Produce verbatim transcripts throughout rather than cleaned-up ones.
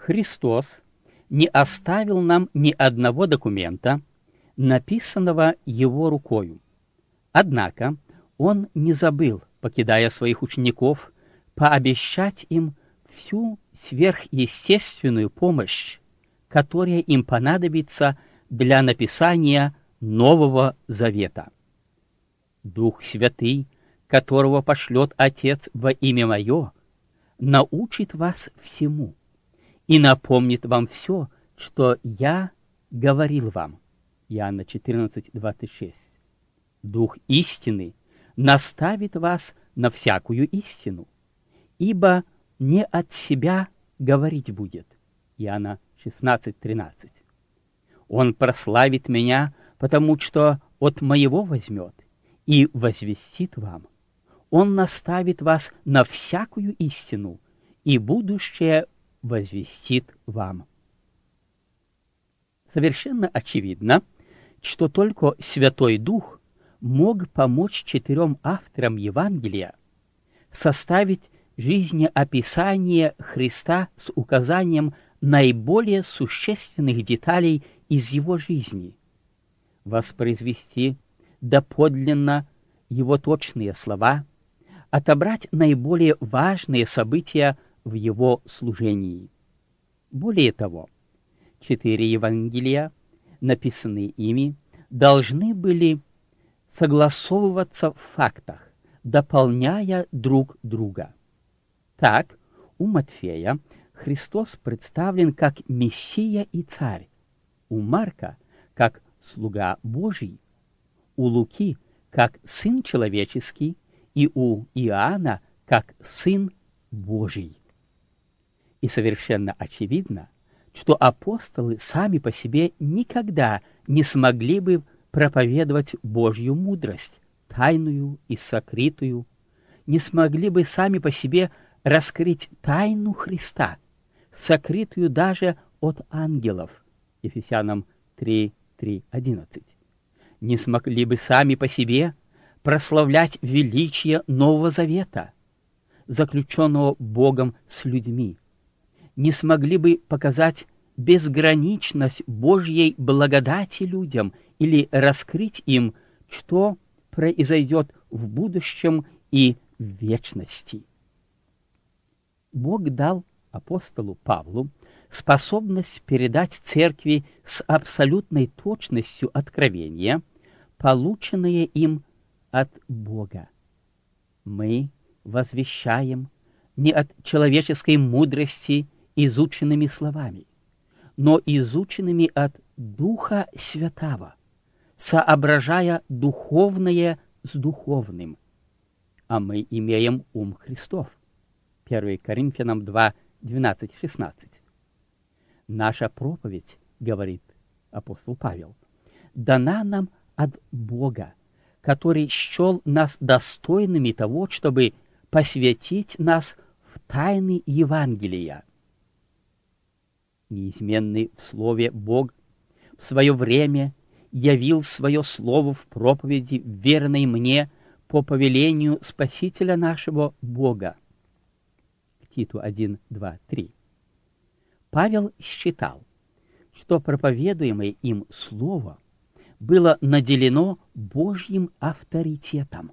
Христос не оставил нам ни одного документа, написанного Его рукою. Однако Он не забыл, покидая своих учеников, пообещать им всю сверхъестественную помощь, которая им понадобится для написания Нового Завета. Дух Святый, которого пошлет Отец во имя Мое, научит вас всему и напомнит вам все, что Я говорил вам. Иоанна четырнадцать, двадцать шесть. Дух истины наставит вас на всякую истину, ибо не от себя говорить будет. Иоанна шестнадцать, тринадцать. Он прославит Меня, потому что от Моего возьмет и возвестит вам. Он наставит вас на всякую истину, и будущее возвестит вам. Совершенно очевидно, что только Святой Дух мог помочь четырем авторам Евангелия составить жизнеописание Христа с указанием наиболее существенных деталей из Его жизни, воспроизвести доподлинно Его точные слова, отобрать наиболее важные события в Его служении. Более того, четыре Евангелия, написанные ими, должны были согласовываться в фактах, дополняя друг друга. Так, у Матфея Христос представлен как Мессия и Царь, у Марка как слуга Божий, у Луки как Сын Человеческий и у Иоанна как Сын Божий. И совершенно очевидно, что апостолы сами по себе никогда не смогли бы проповедовать Божью мудрость, тайную и сокрытую, не смогли бы сами по себе раскрыть тайну Христа, сокрытую даже от ангелов, Ефесянам три, три, одиннадцать. Не смогли бы сами по себе прославлять величие Нового Завета, заключенного Богом с людьми, не смогли бы показать безграничность Божьей благодати людям или раскрыть им, что произойдет в будущем и в вечности. Бог дал апостолу Павлу способность передать церкви с абсолютной точностью откровения, полученное им от Бога. Мы возвещаем не от человеческой мудрости изученными словами, но изученными от Духа Святаго, соображая духовное с духовным. А мы имеем ум Христов. первое Коринфянам два, двенадцать, шестнадцать. Наша проповедь, говорит апостол Павел, дана нам от Бога, который счел нас достойными того, чтобы посвятить нас в тайны Евангелия. Неизменный в слове Бог в свое время явил свое слово в проповеди, верной мне по повелению Спасителя нашего Бога. Титу один, два, три. Павел считал, что проповедуемое им слово было наделено Божьим авторитетом.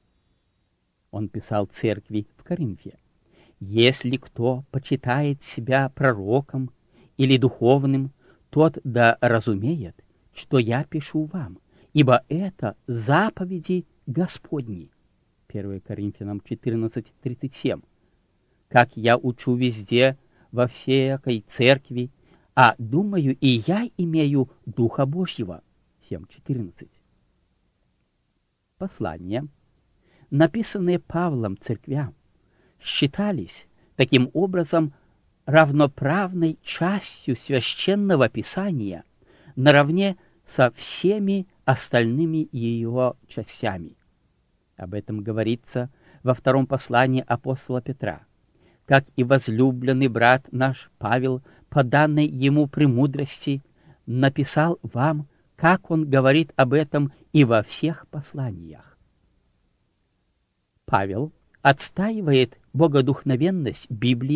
Он писал церкви в Коринфе: «Если кто почитает себя пророком или духовным, тот да разумеет, что я пишу вам, ибо это заповеди Господни». первое Коринфянам четырнадцать, тридцать семь. «Как я учу везде, во всякой церкви, а думаю, и я имею Духа Божьего». семь, четырнадцать. Послания, написанные Павлом церквям, считались таким образом равноправной частью священного писания наравне со всеми остальными ее частями. Об этом говорится во втором послании апостола Петра. «Как и возлюбленный брат наш Павел, по данной ему премудрости, написал вам, как он говорит об этом и во всех посланиях». Павел отстаивает богодухновенность Библии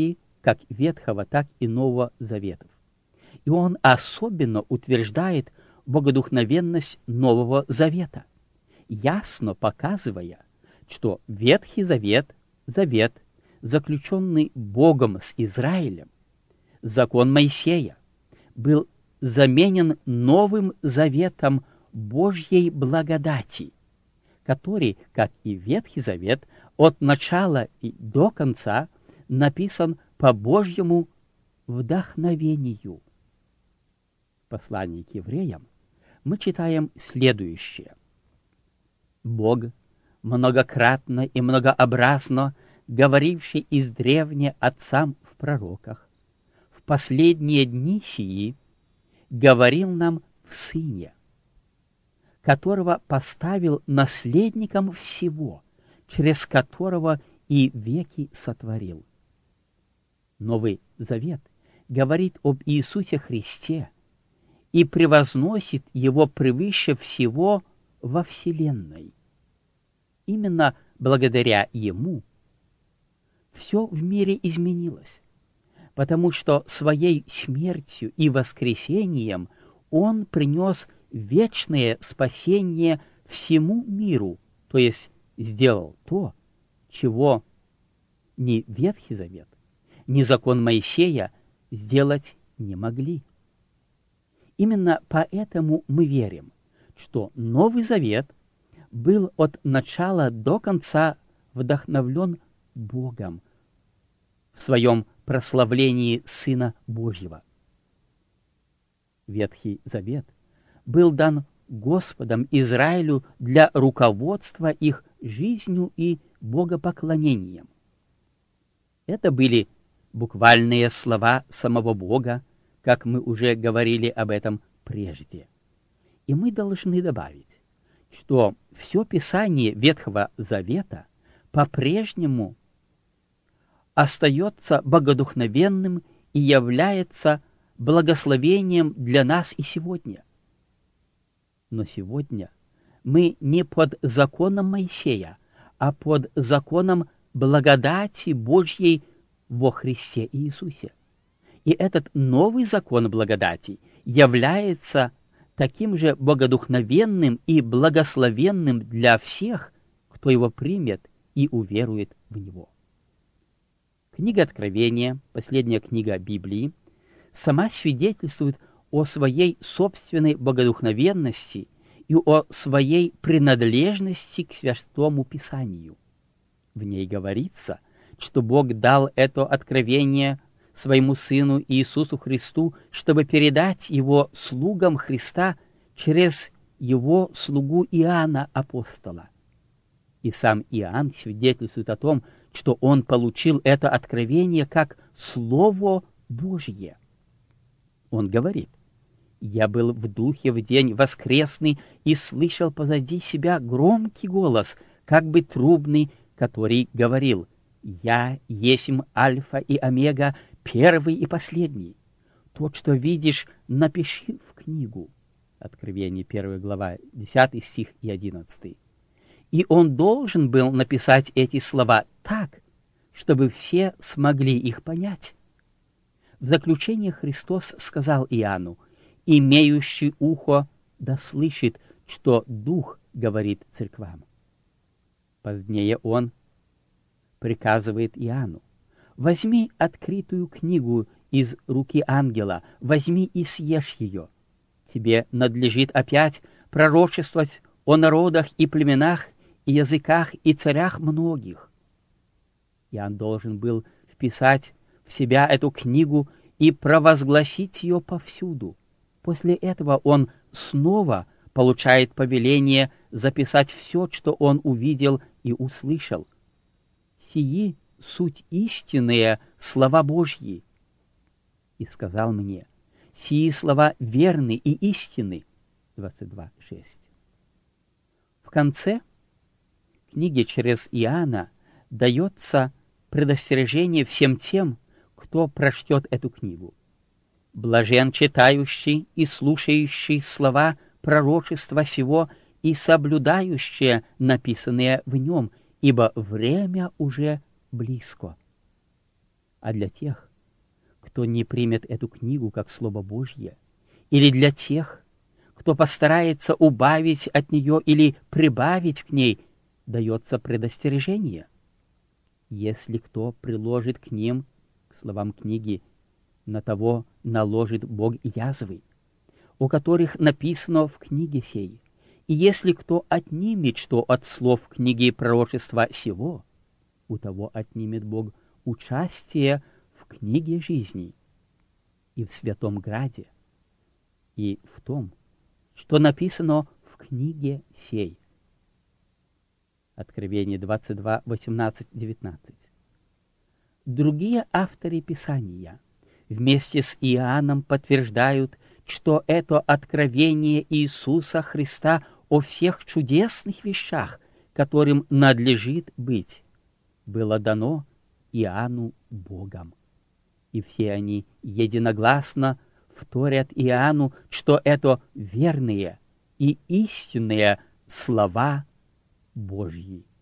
как Ветхого, так и Нового Заветов. И он особенно утверждает богодухновенность Нового Завета, ясно показывая, что Ветхий Завет, завет, заключенный Богом с Израилем, закон Моисея, был заменен Новым Заветом Божьей благодати, который, как и Ветхий Завет, от начала и до конца написан по Божьему вдохновению. В послании к евреям мы читаем следующее. Бог, многократно и многообразно говоривший издревне отцам в пророках, в последние дни сии говорил нам в Сыне, которого поставил наследником всего, через которого и веки сотворил. Новый Завет говорит об Иисусе Христе и превозносит Его превыше всего во вселенной. Именно благодаря Ему все в мире изменилось, потому что своей смертью и воскресением Он принес вечное спасение всему миру, то есть сделал то, чего ни Ветхий Завет, ни закон Моисея сделать не могли. Именно поэтому мы верим, что Новый Завет был от начала до конца вдохновлен Богом в своем прославлении Сына Божьего. Ветхий Завет был дан Господом Израилю для руководства их жизнью и богопоклонением. Это были буквальные слова самого Бога, как мы уже говорили об этом прежде. И мы должны добавить, что все Писание Ветхого Завета по-прежнему остается богодухновенным и является благословением для нас и сегодня. Но сегодня мы не под законом Моисея, а под законом благодати Божьей во Христе Иисусе. И этот новый закон благодати является таким же богодухновенным и благословенным для всех, кто его примет и уверует в него. Книга Откровения, последняя книга Библии, сама свидетельствует о своей собственной богодухновенности и о своей принадлежности к Святому Писанию. В ней говорится, что Бог дал это откровение своему Сыну Иисусу Христу, чтобы передать его слугам Христа через его слугу Иоанна Апостола. И сам Иоанн свидетельствует о том, что он получил это откровение как Слово Божье. Он говорит: «Я был в духе в день воскресный и слышал позади себя громкий голос, как бы трубный, который говорил: Я есмь Альфа и Омега, первый и последний. Тот, что видишь, напиши в книгу». Откровение первая глава, десятый стих и одиннадцатый. И он должен был написать эти слова так, чтобы все смогли их понять. В заключение Христос сказал Иоанну: «Имеющий ухо да слышит, что Дух говорит церквам». Позднее он приказывает Иоанну: «Возьми открытую книгу из руки ангела, возьми и съешь ее. Тебе надлежит опять пророчествовать о народах и племенах, и языках, и царях многих». Иоанн должен был вписать в себя эту книгу и провозгласить ее повсюду. После этого он снова получает повеление записать все, что он увидел и услышал. «Сии суть истинные слова Божьи». И сказал мне: «Сии слова верны и истинны». двадцать два шесть. В конце книги через Иоанна дается предостережение всем тем, кто прочтет эту книгу. «Блажен читающий и слушающий слова пророчества сего и соблюдающие написанные в нем, ибо время уже близко». А для тех, кто не примет эту книгу как Слово Божье, или для тех, кто постарается убавить от нее или прибавить к ней, дается предостережение. Если кто приложит к ним, к словам книги, на того наложит Бог язвы, о которых написано в книге сей. И если кто отнимет что от слов книги пророчества сего, у того отнимет Бог участие в книге жизни и в святом граде, и в том, что написано в книге сей. Откровение двадцать два, восемнадцать, девятнадцать. Другие авторы Писания вместе с Иоанном подтверждают, что это откровение Иисуса Христа о всех чудесных вещах, которым надлежит быть, было дано Иоанну Богом. И все они единогласно вторят Иоанну, что это верные и истинные слова Божьи.